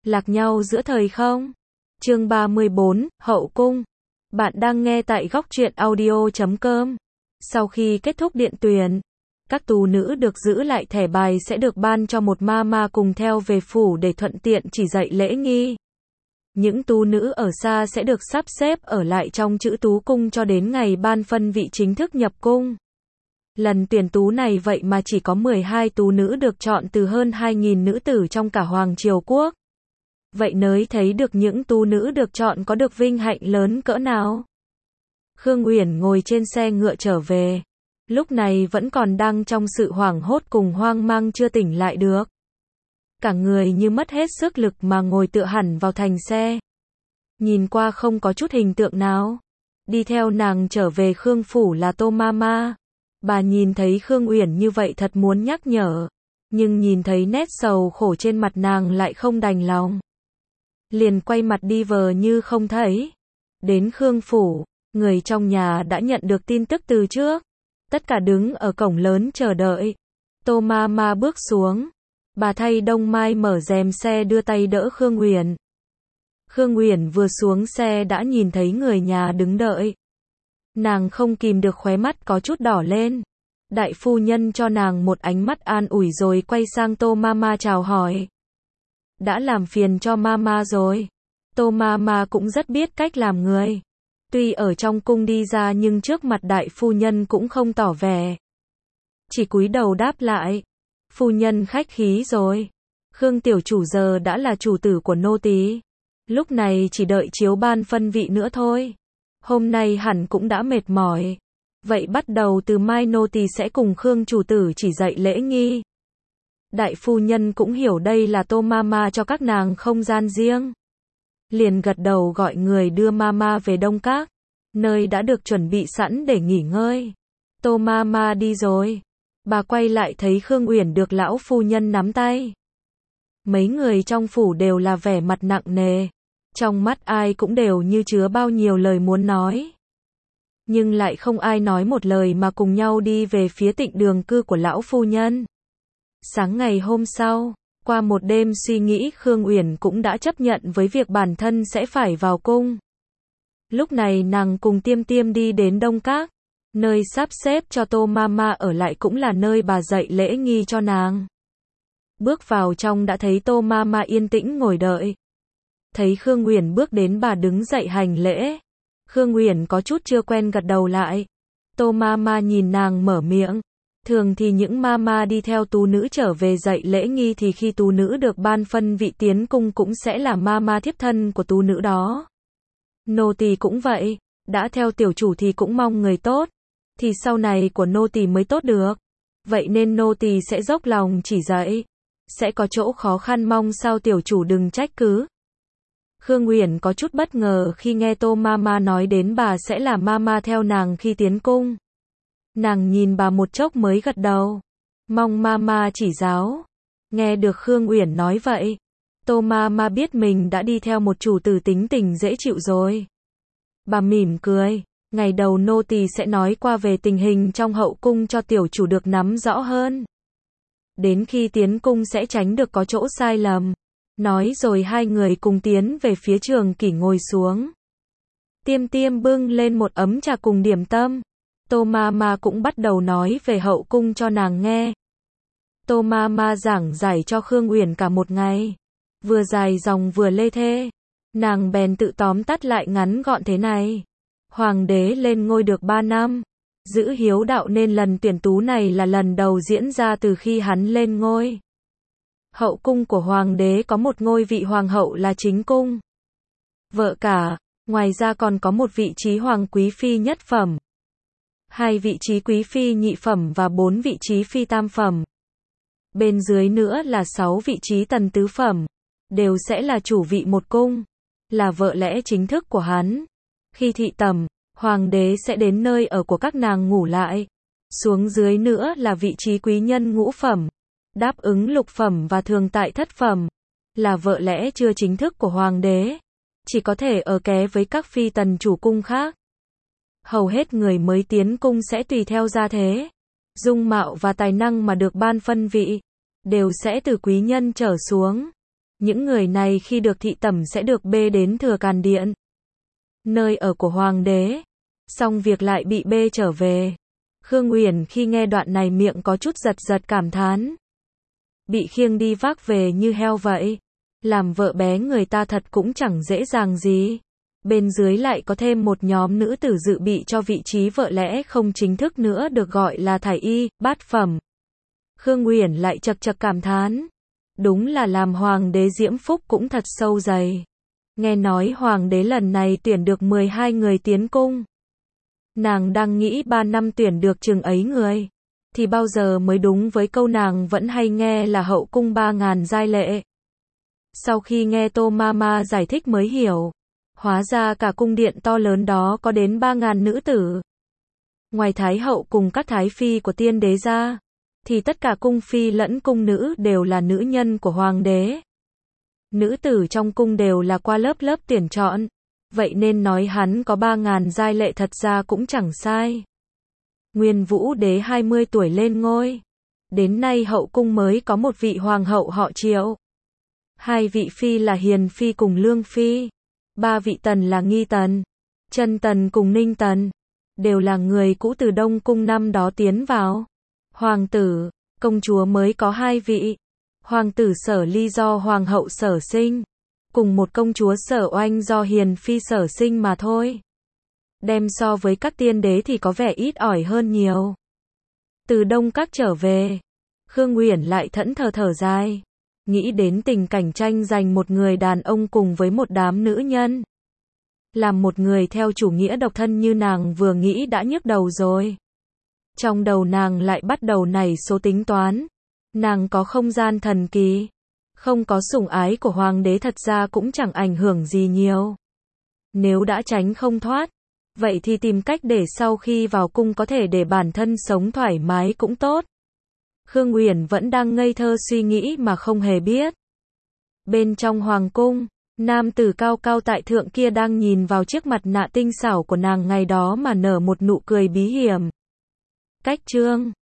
lạc nhau giữa thời không. Chương 34, Hậu cung. Bạn đang nghe tại góc truyện audio.com. Sau khi kết thúc điện tuyển, các tú nữ được giữ lại thẻ bài sẽ được ban cho một ma cùng theo về phủ để thuận tiện chỉ dạy lễ nghi. Những tú nữ ở xa sẽ được sắp xếp ở lại trong Chữ Tú Cung cho đến ngày ban phân vị chính thức nhập cung. Lần tuyển tú này vậy mà chỉ có 12 tú nữ được chọn từ hơn 2.000 nữ tử trong cả Hoàng Triều Quốc. Vậy nới thấy được những tú nữ được chọn có được vinh hạnh lớn cỡ nào. Khương Uyển ngồi trên xe ngựa trở về. Lúc này vẫn còn đang trong sự hoảng hốt cùng hoang mang chưa tỉnh lại được. Cả người như mất hết sức lực mà ngồi tựa hẳn vào thành xe. Nhìn qua không có chút hình tượng nào. Đi theo nàng trở về Khương phủ là Tô Mama. Bà nhìn thấy Khương Uyển như vậy thật muốn nhắc nhở. Nhưng nhìn thấy nét sầu khổ trên mặt nàng lại không đành lòng. Liền quay mặt đi vờ như không thấy. Đến Khương phủ, người trong nhà đã nhận được tin tức từ trước. Tất cả đứng ở cổng lớn chờ đợi. Tô Mama bước xuống. Bà thay Đông Mai mở rèm xe đưa tay đỡ Khương Uyển. Khương Uyển vừa xuống xe đã nhìn thấy người nhà đứng đợi. Nàng không kìm được khóe mắt có chút đỏ lên. Đại phu nhân cho nàng một ánh mắt an ủi rồi quay sang Tô Mama chào hỏi. Đã làm phiền cho Mama rồi. Tô Mama cũng rất biết cách làm người. Tuy ở trong cung đi ra nhưng trước mặt đại phu nhân cũng không tỏ vẻ. Chỉ cúi đầu đáp lại. Phu nhân khách khí rồi. Khương tiểu chủ giờ đã là chủ tử của nô tỳ. Lúc này chỉ đợi chiếu ban phân vị nữa thôi. Hôm nay hẳn cũng đã mệt mỏi. Vậy bắt đầu từ mai nô tỳ sẽ cùng Khương chủ tử chỉ dạy lễ nghi. Đại phu nhân cũng hiểu đây là Tô Mama cho các nàng không gian riêng. Liền gật đầu gọi người đưa Mama về Đông Các, nơi đã được chuẩn bị sẵn để nghỉ ngơi. Tô Mama đi rồi. Bà quay lại thấy Khương Uyển được lão phu nhân nắm tay. Mấy người trong phủ đều là vẻ mặt nặng nề. Trong mắt ai cũng đều như chứa bao nhiêu lời muốn nói. Nhưng lại không ai nói một lời mà cùng nhau đi về phía Tịnh Đường cư của lão phu nhân. Sáng ngày hôm sau, qua một đêm suy nghĩ Khương Uyển cũng đã chấp nhận với việc bản thân sẽ phải vào cung. Lúc này nàng cùng Tiêm Tiêm đi đến Đông Các. Nơi sắp xếp cho Tô Mama ở lại cũng là nơi bà dạy lễ nghi cho nàng. Bước vào trong đã thấy Tô Mama yên tĩnh ngồi đợi. Thấy Khương Uyển bước đến bà đứng dậy hành lễ. Khương Uyển có chút chưa quen gật đầu lại. Tô Mama nhìn nàng mở miệng. Thường thì những mama đi theo tú nữ trở về dạy lễ nghi thì khi tú nữ được ban phân vị tiến cung cũng sẽ là mama thiếp thân của tú nữ đó. Nô tỳ cũng vậy, đã theo tiểu chủ thì cũng mong người tốt, thì sau này của nô tỳ mới tốt được. Vậy nên nô tỳ sẽ dốc lòng chỉ dạy. Sẽ có chỗ khó khăn mong sao tiểu chủ đừng trách cứ. Khương Uyển có chút bất ngờ khi nghe Tô Mama nói đến bà sẽ là mama theo nàng khi tiến cung. Nàng nhìn bà một chốc mới gật đầu. Mong Mama chỉ giáo. Nghe được Khương Uyển nói vậy, Tô Mama biết mình đã đi theo một chủ tử tính tình dễ chịu rồi. Bà mỉm cười. Ngày đầu nô tỳ sẽ nói qua về tình hình trong hậu cung cho tiểu chủ được nắm rõ hơn. Đến khi tiến cung sẽ tránh được có chỗ sai lầm. Nói rồi hai người cùng tiến về phía Trường Kỷ ngồi xuống. Tiêm Tiêm bưng lên một ấm trà cùng điểm tâm. Tô Mama cũng bắt đầu nói về hậu cung cho nàng nghe. Tô Mama giảng giải cho Khương Uyển cả một ngày. Vừa dài dòng vừa lê thê. Nàng bèn tự tóm tắt lại ngắn gọn thế này. Hoàng đế lên ngôi được 3 năm. Giữ hiếu đạo nên lần tuyển tú này là lần đầu diễn ra từ khi hắn lên ngôi. Hậu cung của hoàng đế có một ngôi vị hoàng hậu là chính cung. Vợ cả, ngoài ra còn có một vị trí hoàng quý phi nhất phẩm. 2 vị trí quý phi nhị phẩm và 4 vị trí phi tam phẩm. Bên dưới nữa là 6 vị trí tần tứ phẩm. Đều sẽ là chủ vị một cung. Là vợ lẽ chính thức của hắn. Khi thị tầm, hoàng đế sẽ đến nơi ở của các nàng ngủ lại. Xuống dưới nữa là vị trí quý nhân ngũ phẩm. Đáp ứng lục phẩm và thường tại thất phẩm. Là vợ lẽ chưa chính thức của hoàng đế. Chỉ có thể ở ké với các phi tần chủ cung khác. Hầu hết người mới tiến cung sẽ tùy theo gia thế, dung mạo và tài năng mà được ban phân vị. Đều sẽ từ quý nhân trở xuống. Những người này khi được thị tẩm sẽ được bê đến Thừa Càn Điện, nơi ở của hoàng đế. Xong việc lại bị bê trở về. Khương Uyển khi nghe đoạn này miệng có chút giật giật cảm thán. Bị khiêng đi vác về như heo vậy. Làm vợ bé người ta thật cũng chẳng dễ dàng gì. Bên dưới lại có thêm một nhóm nữ tử dự bị cho vị trí vợ lẽ không chính thức nữa được gọi là thải y, bát phẩm. Khương Uyển lại chật chật cảm thán. Đúng là làm hoàng đế diễm phúc cũng thật sâu dày. Nghe nói hoàng đế lần này tuyển được 12 người tiến cung. Nàng đang nghĩ 3 năm tuyển được chừng ấy người. Thì bao giờ mới đúng với câu nàng vẫn hay nghe là hậu cung 3.000 giai lệ. Sau khi nghe Tô Mama giải thích mới hiểu. Hóa ra cả cung điện to lớn đó có đến 3.000 nữ tử. Ngoài thái hậu cùng các thái phi của tiên đế ra, thì tất cả cung phi lẫn cung nữ đều là nữ nhân của hoàng đế. Nữ tử trong cung đều là qua lớp lớp tuyển chọn. Vậy nên nói hắn có 3.000 giai lệ thật ra cũng chẳng sai. Nguyên Vũ đế 20 tuổi lên ngôi. Đến nay hậu cung mới có một vị hoàng hậu họ Triệu. 2 vị phi là Hiền phi cùng Lương phi. 3 vị tần là Nghi tần, Chân tần cùng Ninh tần. Đều là người cũ từ Đông cung năm đó tiến vào. Hoàng tử, công chúa mới có 2 vị. Hoàng tử Sở Ly do hoàng hậu Sở sinh, cùng một công chúa Sở Oanh do Hiền phi Sở sinh mà thôi. Đem so với các tiên đế thì có vẻ ít ỏi hơn nhiều. Từ Đông Các trở về, Khương Uyển lại thẫn thờ dài. Nghĩ đến tình cảnh tranh giành một người đàn ông cùng với một đám nữ nhân. Làm một người theo chủ nghĩa độc thân như nàng vừa nghĩ đã nhức đầu rồi. Trong đầu nàng lại bắt đầu nảy số tính toán. Nàng có không gian thần kỳ. Không có sủng ái của hoàng đế thật ra cũng chẳng ảnh hưởng gì nhiều. Nếu đã tránh không thoát, vậy thì tìm cách để sau khi vào cung có thể để bản thân sống thoải mái cũng tốt. Khương Uyển vẫn đang ngây thơ suy nghĩ mà không hề biết. Bên trong hoàng cung, nam tử cao cao tại thượng kia đang nhìn vào chiếc mặt nạ tinh xảo của nàng ngày đó mà nở một nụ cười bí hiểm. Cách chương